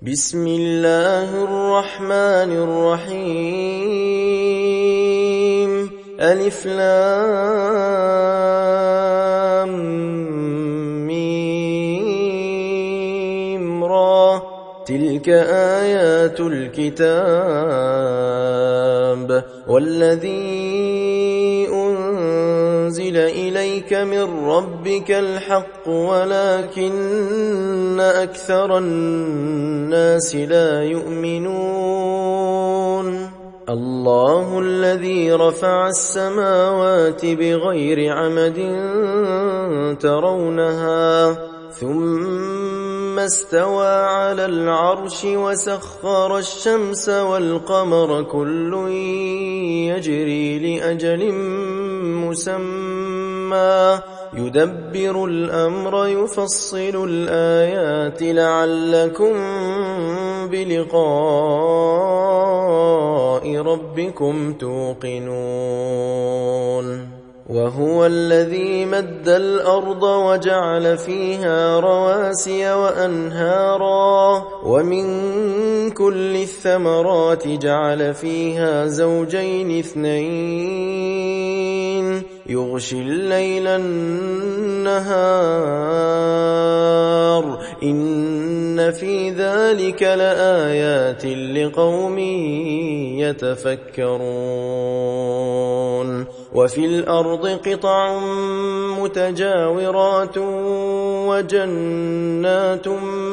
بسم الله الرحمن الرحيم ألف لام ميم را تلك آيات الكتاب والذي أنزل إليك من ربك الحق ولكن أكثر الناس لا يؤمنون الله الذي رفع السماوات بغير عمد ترونها ثم استوى على العرش وسخر الشمس والقمر كل يجري لأجل مسمى يدبر الأمر يفصل الآيات لعلكم بلقاء ربكم توقنون وهو الذي مد الأرض وجعل فيها رواسي وأنهارا ومن كل الثمرات جعل فيها زوجين اثنين يغشي الليل النهار إن في ذلك لآيات لقوم يتفكرون وفي الأرض قطع متجاورات وجنات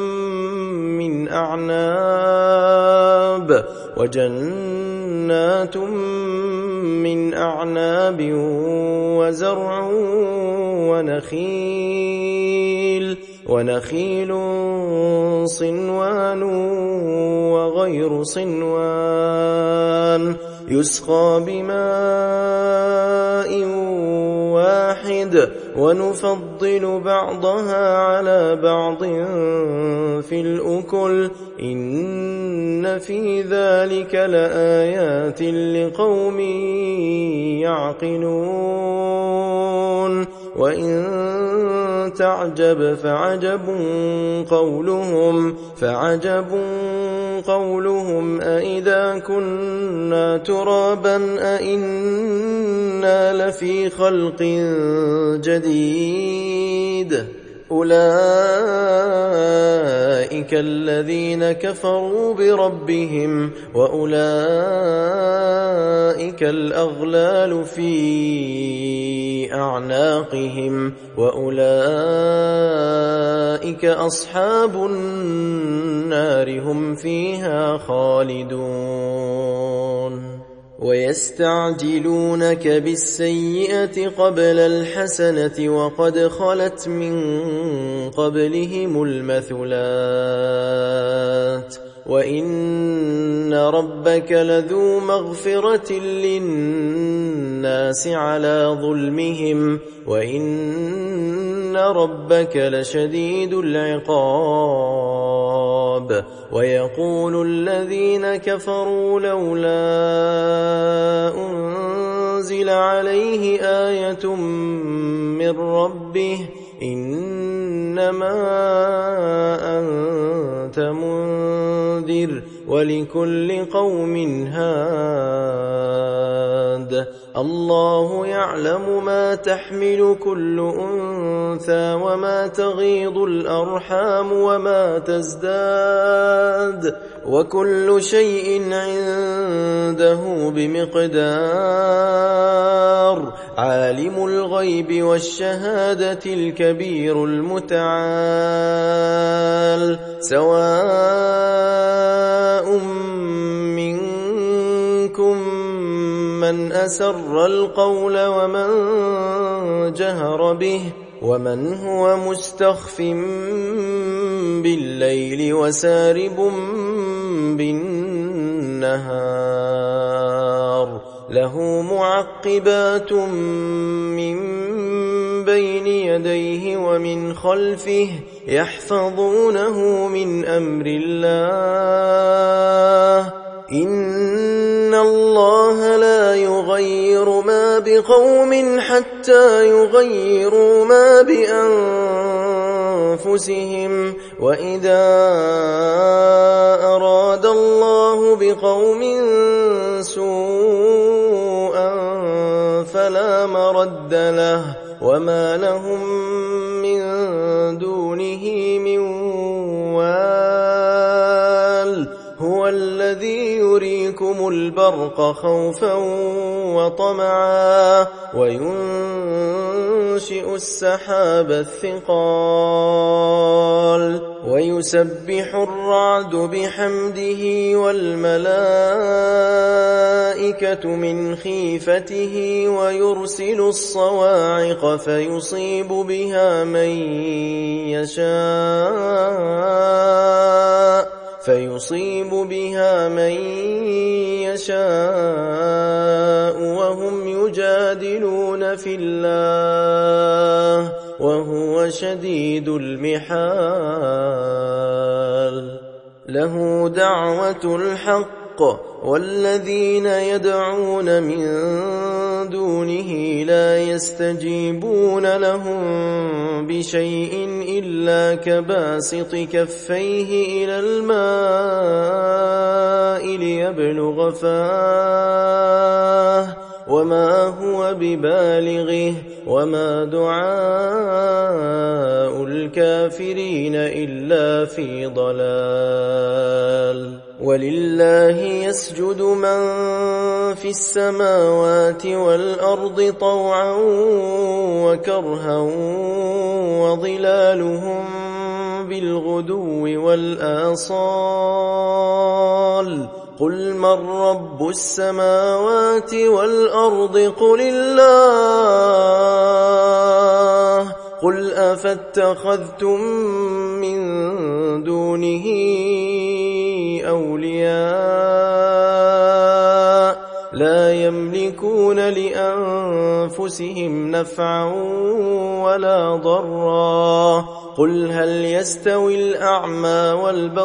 من أعناب وزرع ونخيل صنوان وغير صنوان يسقى بماء واحد ونفضل بعضها على بعض في الأكل إن في ذلك لآيات لقوم يعقلون وإن تعجب فعجب قولهم أإذا كنا ترابا أإنا لفي خلق جديد أولئك الذين كفروا بربهم وأولئك الأغلال في أعناقهم وأولئك أصحاب النار هم فيها خالدون ويستعجلونك بالسيئة قبل الحسنة وقد خلت من قبلهم المثلات وإن ربك لذو مغفرة للناس على ظلمهم وإن ربك لشديد العقاب ويقول الذين كفروا لولا أنزل عليه آية من ربه إنما أنت منذر ولكل قوم هاد الله يعلم ما تحمل كل أنثى وما تغيض الأرحام وما تزداد وكل شيء عنده بمقدار عالم الغيب والشهادة الكبير المتعال سواء منكم من أسر القول ومن جهر به ومن هو مستخف بالليل وسارب بالنهار له معقبات من بين يديه ومن خلفه يحفظونه من أمر الله إن الله لا يغير ما بقوم حتى يغيروا ما بأنفسهم وإذا بقوم سوءا فلا مرد له وما لهم من دونه من وال هو الذي يريكم البرق خوفا وطمعا وينشئ السحاب الثقال ويسبح الرعد بحمده والملائكة من خيفته ويرسل الصواعق فيصيب بها من يشاء وهم يجادلون في الله وهو شديد المحال له دعوة الحق والذين يدعون من دونه لا يستجيبون لهم بشيء إلا كباسط كفيه إلى الماء ليبلغ فاه وما هو ببالغه وما دعاء الكافرين إلا في ضلال ولله يسجد من في السماوات والأرض طوعا وكرها وظلالهم بالغدو والآصال قل من رب السماوات والأرض قل الله قل أفاتخذتم من دونه أولياء لا يملكون لأنفسهم نفعا ولا ضرا قل هل يستوي الأعمى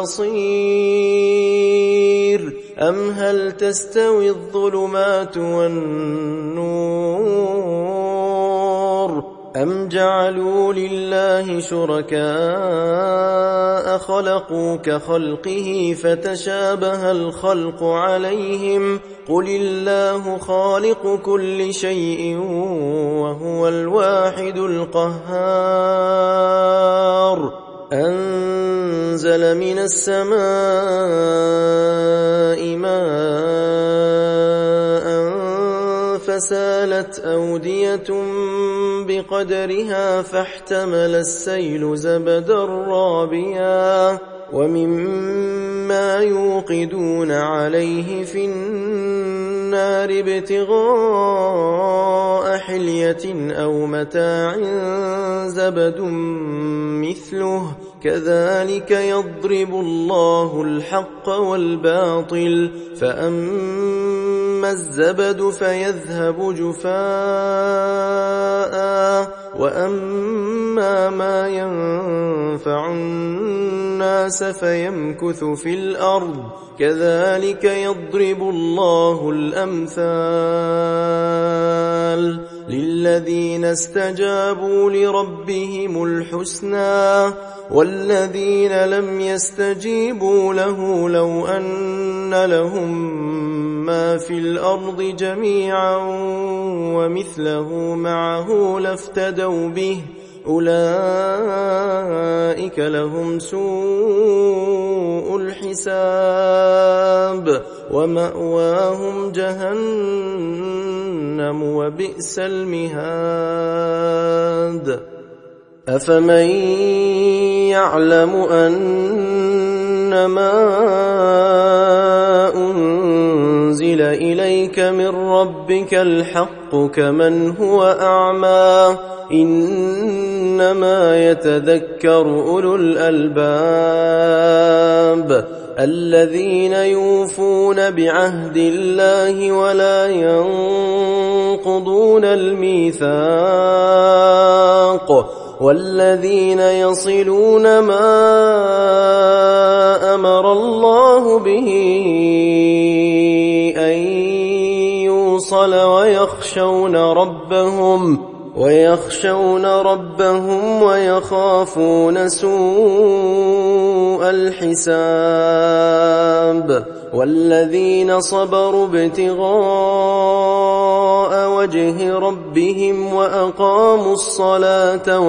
والبصير أم هل تستوي الظلمات والنور أم جعلوا لله شركاء خلقوا كخلقه فتشابه الخلق عليهم قل الله خالق كل شيء وهو الواحد القهار أنزل من السماء ماء فسالت أودية بقدرها فاحتمل السيل زبدا رابيا ومما يوقدون عليه في النار ابتغاء حلية أو متاع زبد مثله كذلك يضرب الله الحق والباطل فأما الزبد فيذهب جفاء وأما ما ينفع الناس فيمكث في الأرض كذلك يضرب الله الأمثال للذين استجابوا لربهم الحسنى والذين لم يستجيبوا له لو أن لهم ما في الأرض جميعا ومثله معه لافتدوا به أولئك لهم سوء الحساب ومأواهم جهنم وبئس المهاد أفمن يعلم أنما أنزل إليك من ربك الحق كمن هو أعمى إنما يتذكر أولو الألباب الذين يوفون بعهد الله ولا ينقضون الميثاق والذين يصلون ما أمر الله به أن يوصل ويخشون ربهم ويخافون سوء الحساب والذين صبروا ابتغاء وجه ربهم وأقاموا الصلاة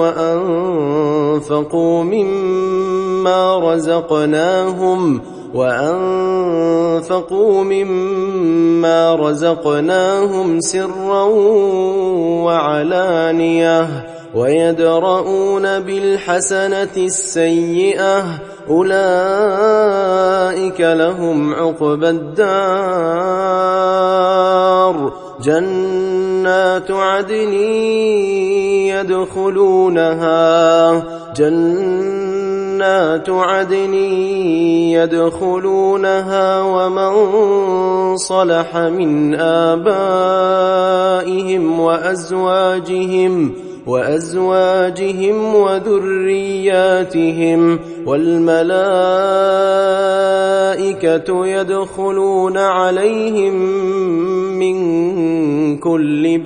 وأنفقوا مما رزقناهم سرا وعلانية ويدرؤون بالحسنة السيئة أولئك لهم عقبى الدار جنات عدن يدخلونها ومن صلح من آبائهم وأزواجهم وذرياتهم والملائكة يدخلون عليهم من كل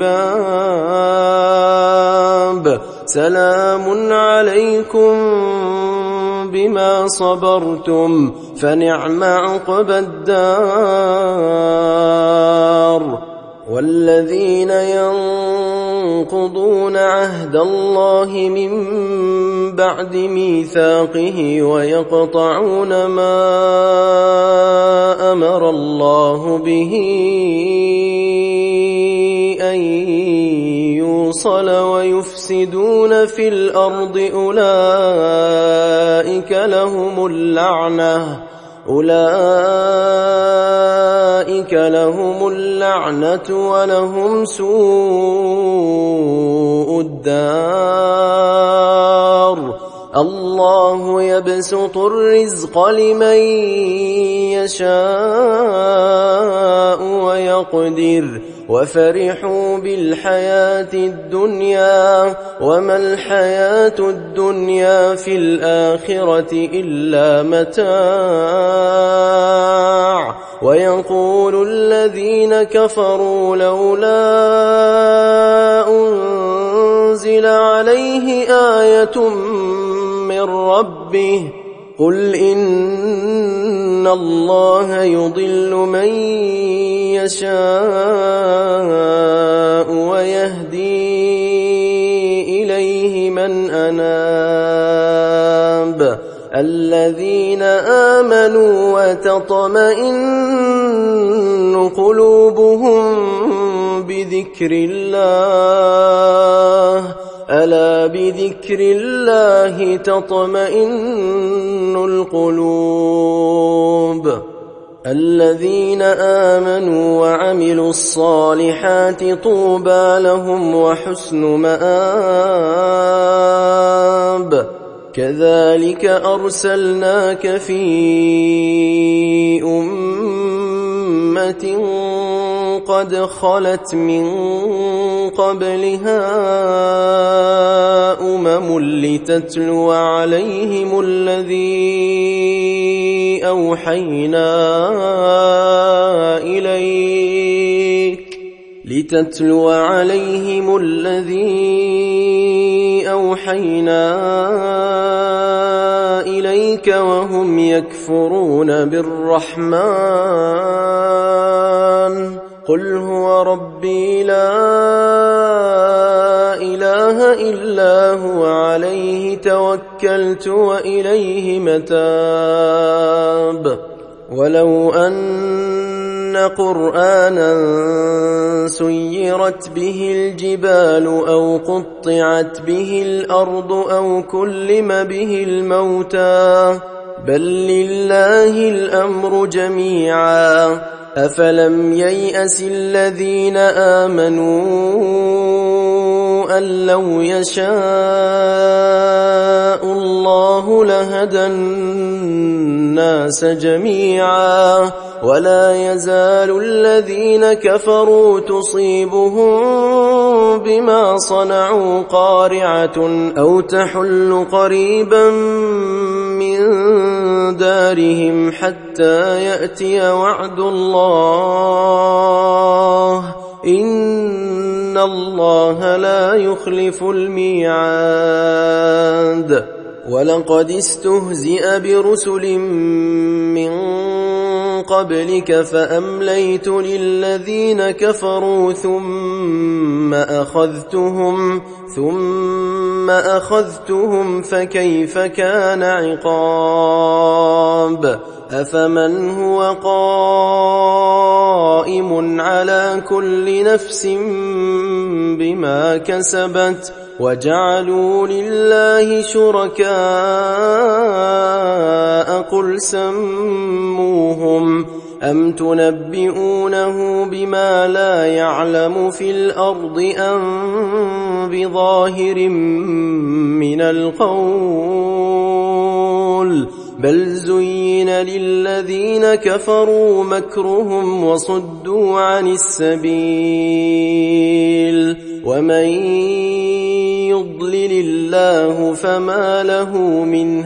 باب سلام عليكم بما صبرتم فنعم عقبى الدار والذين ينقضون عهد الله من بعد ميثاقه ويقطعون ما أمر الله به أن يوصل ويفسدون في الأرض أولئك لهم اللعنة ولهم سوء الدار الله يبسط الرزق لمن يشاء ويقدر وفرحوا بالحياة الدنيا وما الحياة الدنيا في الآخرة إلا متاع ويقول الذين كفروا لولا أنزل عليه آية من ربه قل إن الله يضل من يشاء ويهدي إليه من أناب الذين آمنوا وتطمئن قلوبهم بذكر الله ألا بذكر الله تطمئن القلوب الذين آمنوا وعملوا الصالحات طوبى لهم وحسن مآب كذلك أرسلناك في أمة قد خلت من قبلها لتتلو عليهم الذي أوحينا إليك وهم يكفرون بالرحمن قل هو ربي لا إله إلا هو عليه توكلت وإليه متاب ولو أن قرآنا سيرت به الجبال أو قطعت به الأرض أو كلم به الموتى بل لله الأمر جميعا أفلم ييأس الذين آمنوا أن لو يشاء الله لهدى الناس جميعا ولا يزال الذين كفروا تصيبهم بما صنعوا قارعة أو تحل قريبا من دارهم حتى يأتي وعد الله إن إن الله لا يخلف الميعاد. ولقد استهزئ برسل من قبلك فأمليت للذين كفروا ثم أخذتهم فكيف كان عقاب. أفمن هو قائم على كل نفس بما كسبت وجعلوا لله شركاء قل سموهم أم تنبئونه بما لا يعلم في الأرض أم بظاهر من القول بل زين للذين كفروا مكرهم وصدوا عن السبيل ومن يضلل الله فما له من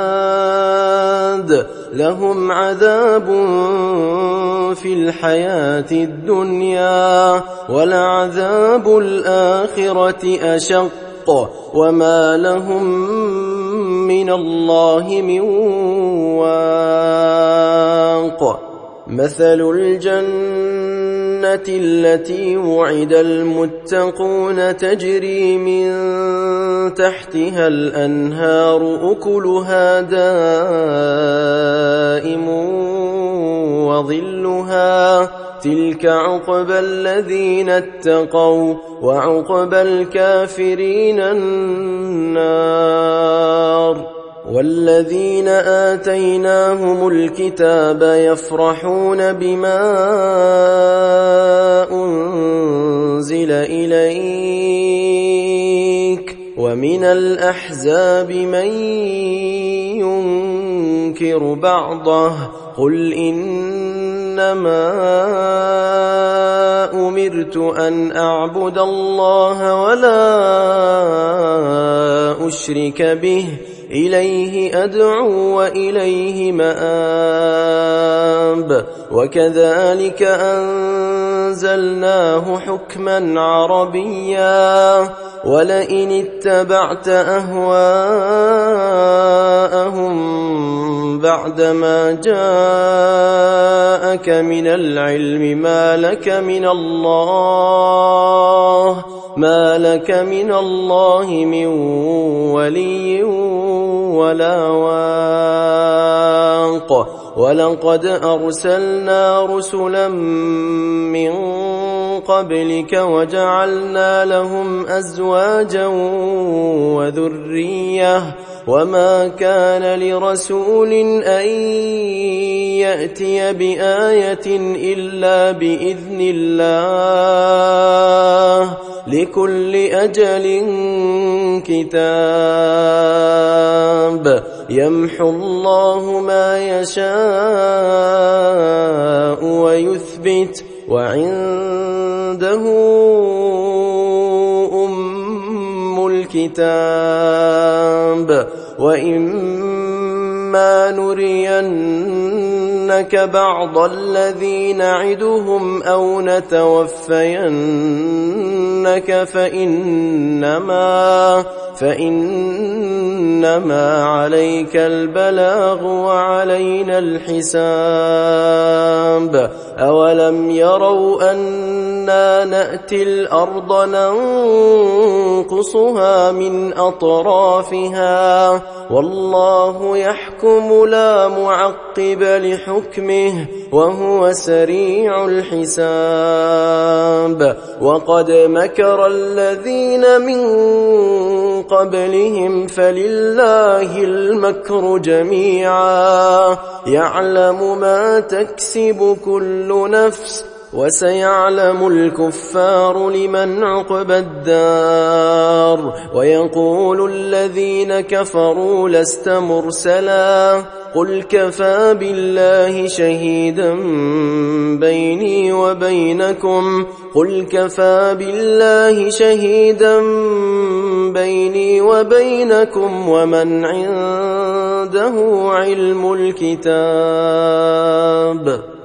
هاد لهم عذاب في الحياة الدنيا ولعذاب الآخرة أشق وما لهم من الله من واق. مثل الجنة التي وعد المتقون تجري من تحتها الأنهار أكلها دائم وظلها تلك عقبى الذين اتقوا وعقبى الكافرين النار. والذين آتيناهم الكتاب يفرحون بما أنزل إليك ومن الأحزاب من ينكر بعضه قل إنما أمرت أن أعبد الله ولا أشرك به إليه أدعو وإليه مآب. وكذلك أنزلناه حكما عربيا ولئن اتبعت أهواءهم بعدما جاءك من العلم ما لك من الله من ولي ولا واق. ولقد أرسلنا رسلا من قبلك وجعلنا لهم أزواجا وذرية وما كان لرسول أن يأتي بآية إلا بإذن الله لكل أجل كتاب يمحو الله ما يشاء ويثبت وعنده أم الكتاب. وإما نرينك بعض الذي نعدهم أو نتوفينك فإنما عليك البلاغ وعلينا الحساب. أولم يروا أنا نأتي الأرض ننقصها من أطرافها والله يحكم لا معقب لحكمه وهو سريع الحساب. وقد مكر الذين من قبلهم فلله المكر جميعا يعلم ما تكسب كل نفس وسيعلم الكفار لمن عقبى الدار. ويقول الذين كفروا لست مرسلا قل كفى بالله شهيدا بيني وبينكم ومن عنده علم الكتاب.